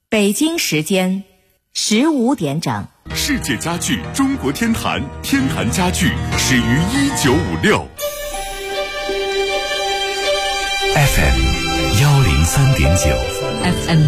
北京时间15点整。 世界家具中国天坛，天坛家具始于1956。FM 103.9，FM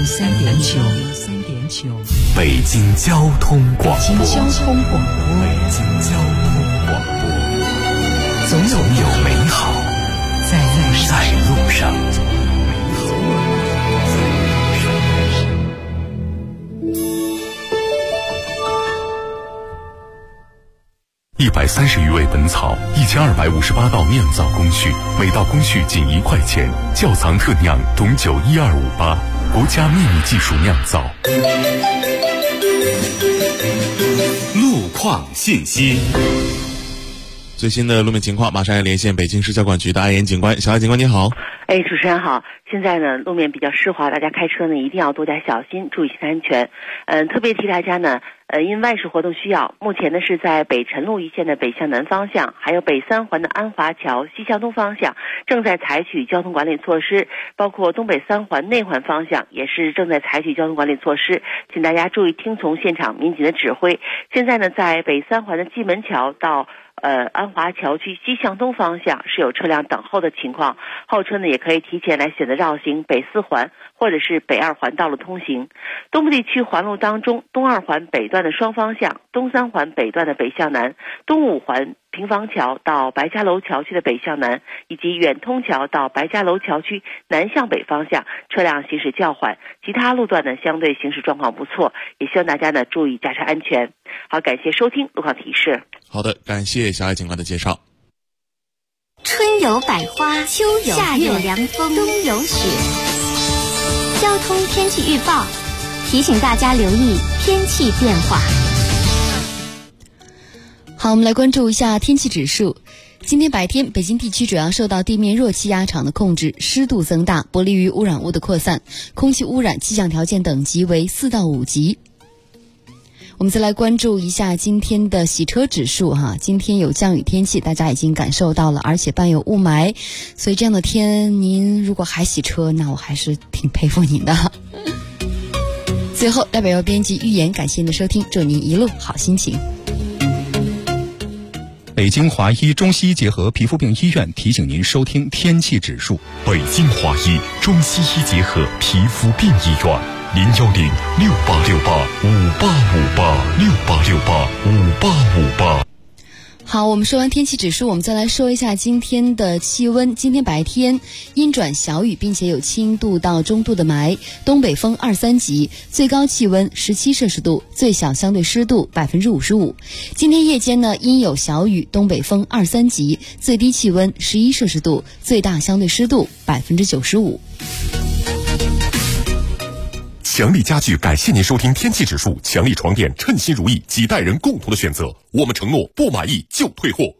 103.9，北京交通广播， 北京交通广播，总有美好在路上。 130余味本草，1258道酿造工序，每道工序仅1块钱。窖藏特酿董酒12588，国家秘密技术酿造。路况信息。 最新的路面情况，马上要连线北京市交管局的阿岩警官。小艾警官你好。 主持人好。现在呢，路面比较湿滑，大家开车呢一定要多加小心，注意行车安全。特别提大家呢，因外事活动需要，目前呢是在北辰路一线的北向南方向，还有北三环的安华桥西向东方向，正在采取交通管理措施，包括东北三环内环方向也是正在采取交通管理措施，请大家注意听从现场民警的指挥。现在呢，在北三环的蓟门桥到安华桥区西向东方向是有车辆等候的情况，后车呢也可以提前来选择绕行北四环或者是北二环道路通行。东部地区环路当中，东二环北段的双方向，东三环北段的北向南，东五环平房桥到白家楼桥区的北向南，以及远通桥到白家楼桥区南向北方向，车辆行驶较缓，其他路段呢相对行驶状况不错，也希望大家呢注意驾车安全。好，感谢收听路况提示。 好的，感谢小艾警官的介绍。 春有百花，秋有夏有凉风，冬有雪。交通天气预报提醒大家留意天气变化。 好，我们来关注一下天气指数。今天白天，北京地区主要受到地面弱气压场的控制，湿度增大，不利于污染物的扩散，空气污染气象条件等级为4到5级。我们再来关注一下今天的洗车指数哈，今天有降雨天气，大家已经感受到了，而且伴有雾霾，所以这样的天您如果还洗车，那我还是挺佩服您的。最后，代表编辑预言感谢您的收听，祝您一路好心情。 北京华医中西医结合皮肤病医院提醒您收听天气指数。 北京华医中西医结合皮肤病医院，0106868585858，68685858。 好，我们说完天气指数，我们再来说一下今天的气温。今天白天阴转小雨，并且有轻度到中度的霾，东北风2-3级，最高气温17摄氏度，最小相对湿度55%。今天夜间呢，阴有小雨，东北风2-3级，最低气温11摄氏度，最大相对湿度95%。 强力家具感谢您收听天气指数，强力床垫称心如意，几代人共同的选择，我们承诺不满意就退货。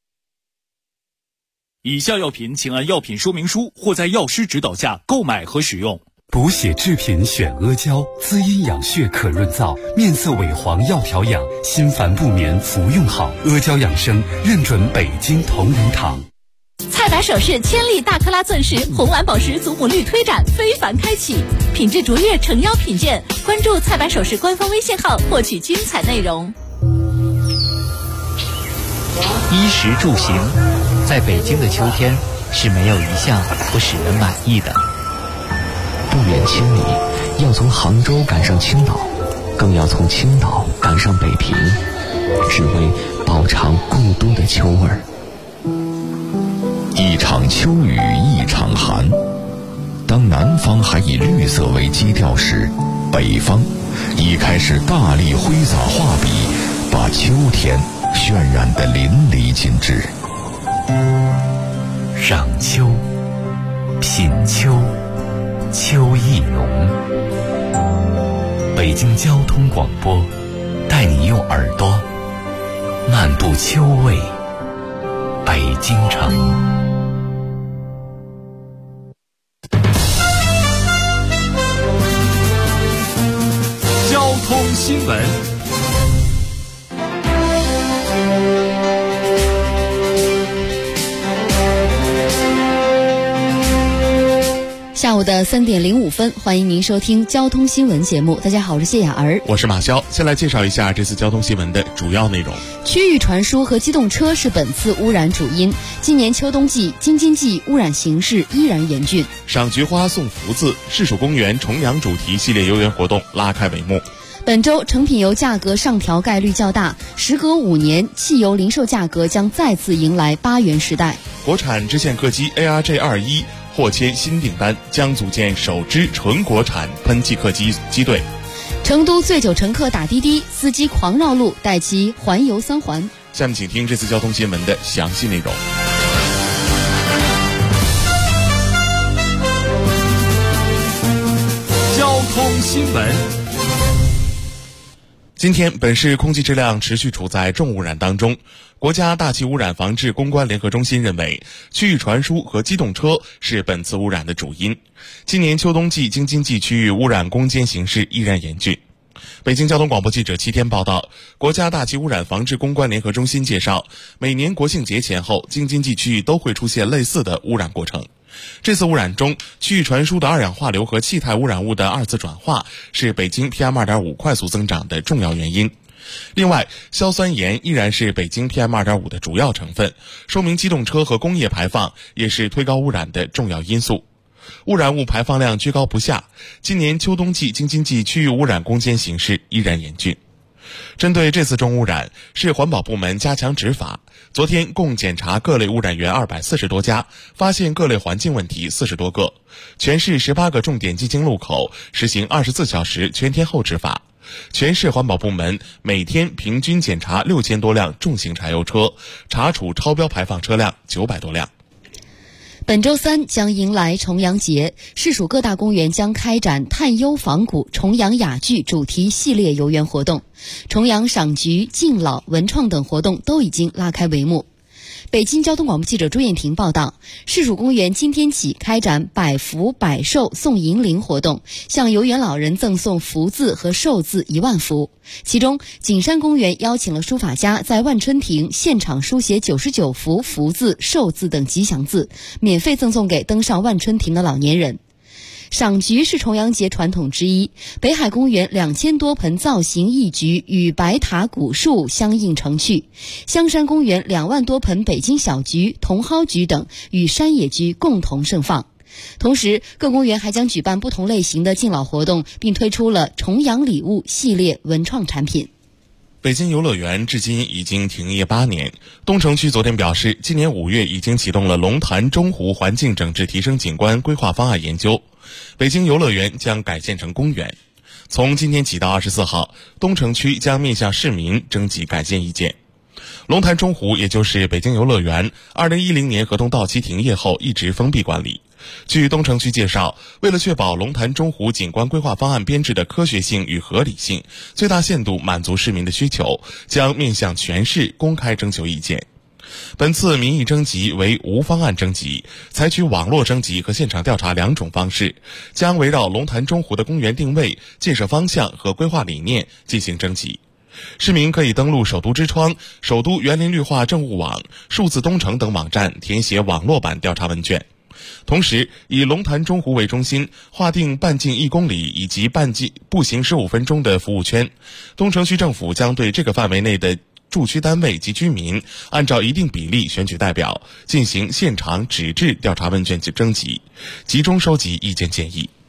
以下药品请按药品说明书或在药师指导下购买和使用。 补血制品选阿胶，滋阴养血可润燥，面色萎黄要调养，心烦不眠服用好。阿胶养生认准北京同仁堂。 菜百首饰千粒大克拉钻石红蓝宝石祖母绿推展非凡开启，品质卓越诚邀品鉴，关注菜百首饰官方微信号获取精彩内容。 衣食住行，在北京的秋天是没有一项不使人满意的。 不远千里，要从杭州赶上青岛，更要从青岛赶上北平，只为饱尝故都的秋味儿。 一场秋雨一场寒，当南方还以绿色为基调时，北方已开始大力挥洒画笔，把秋天渲染得淋漓尽致。 赏秋，品秋，秋意浓。北京交通广播带你用耳朵漫步秋味北京城。 交通新闻。 下午的3点05分，欢迎您收听交通新闻节目。大家好，我是谢雅儿， 我是马潇。先来介绍一下这次交通新闻的主要内容。 区域传输和机动车是本次污染主因，今年秋冬季京津冀污染形势依然严峻。 赏菊花送福字，市属公园重阳主题系列游园活动拉开帷幕。 本周成品油价格上调概率较大，时隔5年，汽油零售价格将再次迎来8元时代。 国产支线客机 ARJ21获签新订单，将组建首支纯国产喷气客机机队。 成都醉酒乘客打滴滴，司机狂绕路，带其环游3环。 下面请听这次交通新闻的详细内容。 交通新闻。 今天，本市空气质量持续处在重污染当中。国家大气污染防治攻关联合中心认为，区域传输和机动车是本次污染的主因。今年秋冬季京津冀区域污染攻坚形势依然严峻。北京交通广播记者7天报道，国家大气污染防治攻关联合中心介绍，每年国庆节前后，京津冀区域都会出现类似的污染过程。这次污染中，区域传输的二氧化硫和气态污染物的二次转化是北京 PM2.5 快速增长的重要原因。另外，硝酸盐依然是北京 PM2.5 的主要成分，说明机动车和工业排放也是推高污染的重要因素。污染物排放量居高不下，今年秋冬季京津冀区域污染攻坚形势依然严峻。针对这次重污染，市环保部门加强执法。昨天共检查各类污染源240多家，发现各类环境问题40多个。全市18个重点进京路口实行24小时全天候执法。全市环保部门每天平均检查6000多辆重型柴油车，查处超标排放车辆900多辆。 本周3将迎来重阳节，市属各大公园将开展探幽访古、重阳雅聚主题系列游园活动，重阳赏菊、敬老、文创等活动都已经拉开帷幕。北京交通广播记者朱艳婷报道，市属公园今天起开展百福百寿送银铃活动，向游园老人赠送福字和寿字1万幅。其中，景山公园邀请了书法家在万春亭现场书写99幅福字、寿字等吉祥字，免费赠送给登上万春亭的老年人。赏菊是重阳节传统之一，北海公园2000多盆造型异菊与白塔古树相映成趣，香山公园2万多盆北京小菊、茼蒿菊等与山野菊共同盛放。同时，各公园还将举办不同类型的敬老活动，并推出了重阳礼物系列文创产品。 北京游乐园至今已经停业8年。东城区昨天表示，今年5月已经启动了龙潭中湖环境整治提升景观规划方案研究，北京游乐园将改建成公园。从今天起到24号，东城区将面向市民征集改建意见。龙潭中湖也就是北京游乐园2010年合同到期停业后一直封闭管理。据东城区介绍，为了确保龙潭中湖景观规划方案编制的科学性与合理性，最大限度满足市民的需求，将面向全市公开征求意见。本次民意征集为无方案征集，采取网络征集和现场调查2种方式，将围绕龙潭中湖的公园定位、建设方向和规划理念进行征集。市民可以登录首都之窗、首都园林绿化政务网、数字东城等网站填写网络版调查问卷。同时，以龙潭中湖为中心，划定半径1公里以及半径步行15分钟的服务圈。东城区政府将对这个范围内的驻区单位及居民按照一定比例选举代表，进行现场纸质调查问卷征集，集中收集意见建议。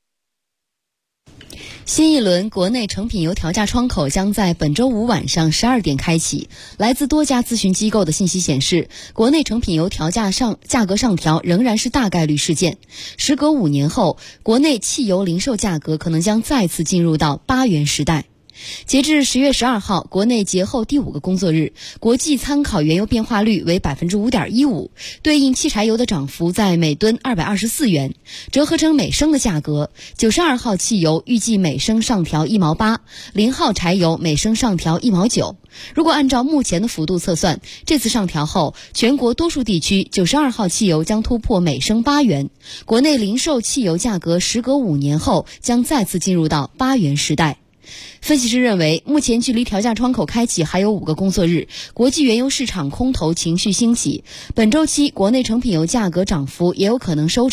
新一轮国内成品油调价窗口将在本周5晚上12点开启。来自多家咨询机构的信息显示，国内成品油价格上调仍然是大概率事件。时隔5年后，国内汽油零售价格可能将再次进入到8元时代。截至10月12号，国内节后第5个工作日，国际参考原油变化率为 5.15%， 对应汽柴油的涨幅在每吨224元，折合成每升的价格，92号汽油预计每升上调1毛8，0号柴油每升上调1毛9。如果按照目前的幅度测算，这次上调后，全国多数地区92号汽油将突破每升8元，国内零售汽油价格时隔5年后将再次进入到8元时代。分析师认为，目前距离调价窗口开启还有5个工作日，国际原油市场空头情绪兴起，本周期国内成品油价格涨幅也有可能收窄。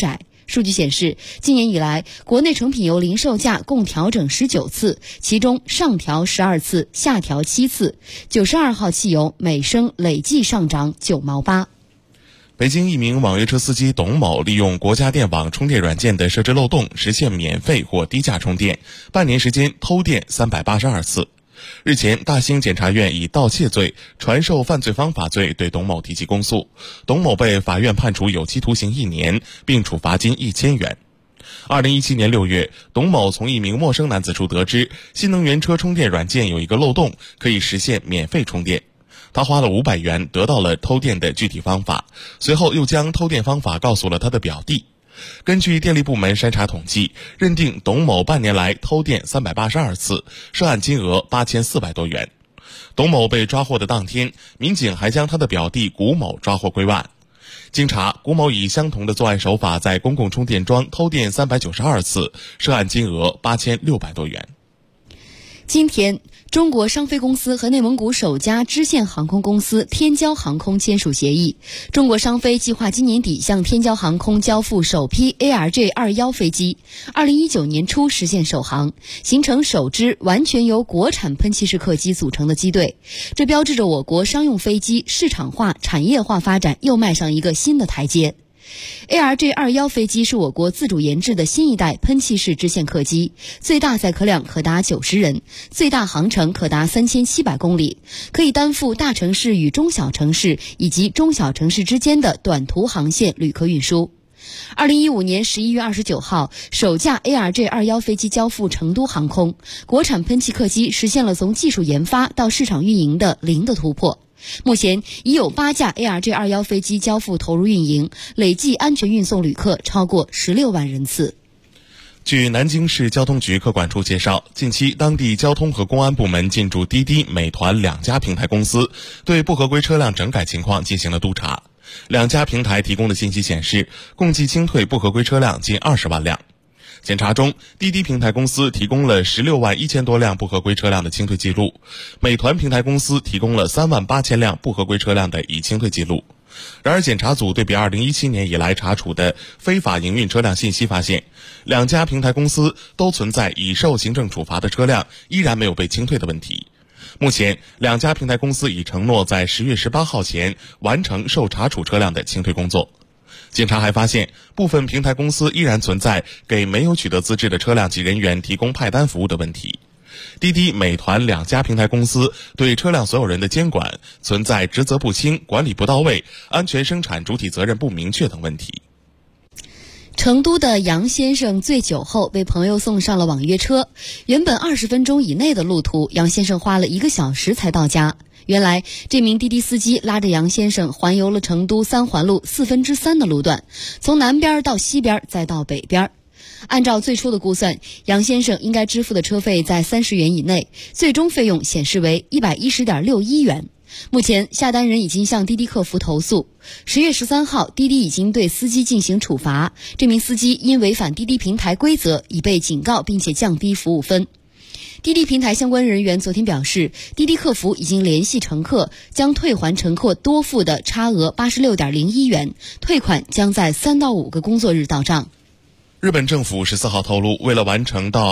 数据显示，今年以来，国内成品油零售价共调整19次，其中上调12次，下调7次。92号汽油每升累计上涨9毛8。 北京一名网约车司机董某利用国家电网充电软件的设置漏洞，实现免费或低价充电，半年时间偷电382次。日前，大兴检察院以盗窃罪、传授犯罪方法罪对董某提起公诉，董某被法院判处有期徒刑1年，并处罚金1000元。2017年6月，董某从一名陌生男子处得知，新能源车充电软件有一个漏洞，可以实现免费充电。他花了500元得到了偷电的具体方法，随后又将偷电方法告诉了他的表弟。根据电力部门筛查统计，认定董某半年来偷电382次，涉案金额8400多元。董某被抓获的当天，民警还将他的表弟古某抓获归案。经查，古某以相同的作案手法在公共充电桩偷电392次，涉案金额8600多元。 今天，中国商飞公司和内蒙古首家支线航空公司天骄航空签署协议，中国商飞计划今年底向天骄航空交付首批 ARJ21 飞机，2019年初实现首航，形成首支完全由国产喷气式客机组成的机队。这标志着我国商用飞机市场化、产业化发展又迈上一个新的台阶。ARJ21 飞机是我国自主研制的新一代喷气式支线客机，最大载客量可达90人，最大航程可达3700公里，可以担负大城市与中小城市以及中小城市之间的短途航线旅客运输。2015年11月29号，首架 ARJ21 飞机交付成都航空，国产喷气客机实现了从技术研发到市场运营的零的突破。目前已有8架 ARJ21 飞机交付投入运营，累计安全运送旅客超过16万人次。 据南京市交通局客管处介绍，近期当地交通和公安部门进驻滴滴、美团2家平台公司，对不合规车辆整改情况进行了督查。2家平台提供的信息显示，共计清退不合规车辆近20万辆。检查中，滴滴平台公司提供了16万1000多辆不合规车辆的清退记录，美团平台公司提供了3万8000辆不合规车辆的已清退记录。然而，检查组对比2017年以来查处的非法营运车辆信息发现，2家平台公司都存在已受行政处罚的车辆依然没有被清退的问题。目前，2家平台公司已承诺在10月18号前完成受查处车辆的清退工作。检查还发现，部分平台公司依然存在给没有取得资质的车辆及人员提供派单服务的问题。滴滴、美团2家平台公司对车辆所有人的监管存在职责不清、管理不到位、安全生产主体责任不明确等问题。 成都的杨先生醉酒后被朋友送上了网约车，原本20分钟以内的路途，杨先生花了1个小时才到家。原来，这名滴滴司机拉着杨先生环游了成都3环路3/4的路段，从南边到西边，再到北边。按照最初的估算，杨先生应该支付的车费在30元以内，最终费用显示为110.61元。目前，下单人已经向滴滴客服投诉。10月13号，滴滴已经对司机进行处罚，这名司机因违反滴滴平台规则，已被警告并且降低服务分。滴滴平台相关人员昨天表示，滴滴客服已经联系乘客，将退还乘客多付的差额86.01元，退款将在3到5个工作日到账。 日本政府14号透露，为了完成到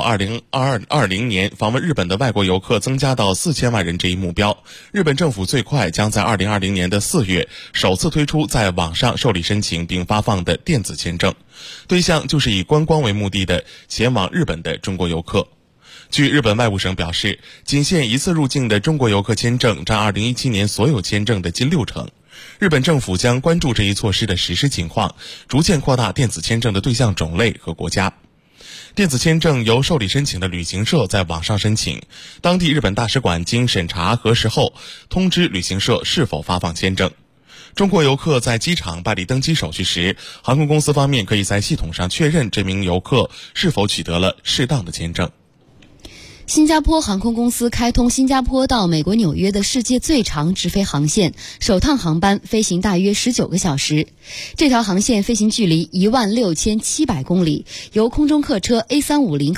2020年访问日本的外国游客增加到4000万人这一目标，日本政府最快将在2020年的4月首次推出在网上受理申请并发放的电子签证，对象就是以观光为目的的前往日本的中国游客。据日本外务省表示，仅限一次入境的中国游客签证占2017年所有签证的近60%。日本政府将关注这一措施的实施情况，逐渐扩大电子签证的对象种类和国家。电子签证由受理申请的旅行社在网上申请，当地日本大使馆经审查核实后，通知旅行社是否发放签证。中国游客在机场办理登机手续时，航空公司方面可以在系统上确认这名游客是否取得了适当的签证。 新加坡航空公司开通新加坡到美国纽约的世界最长直飞航线，首趟航班飞行大约19个小时。这条航线飞行距离16700公里，由空中客车 A350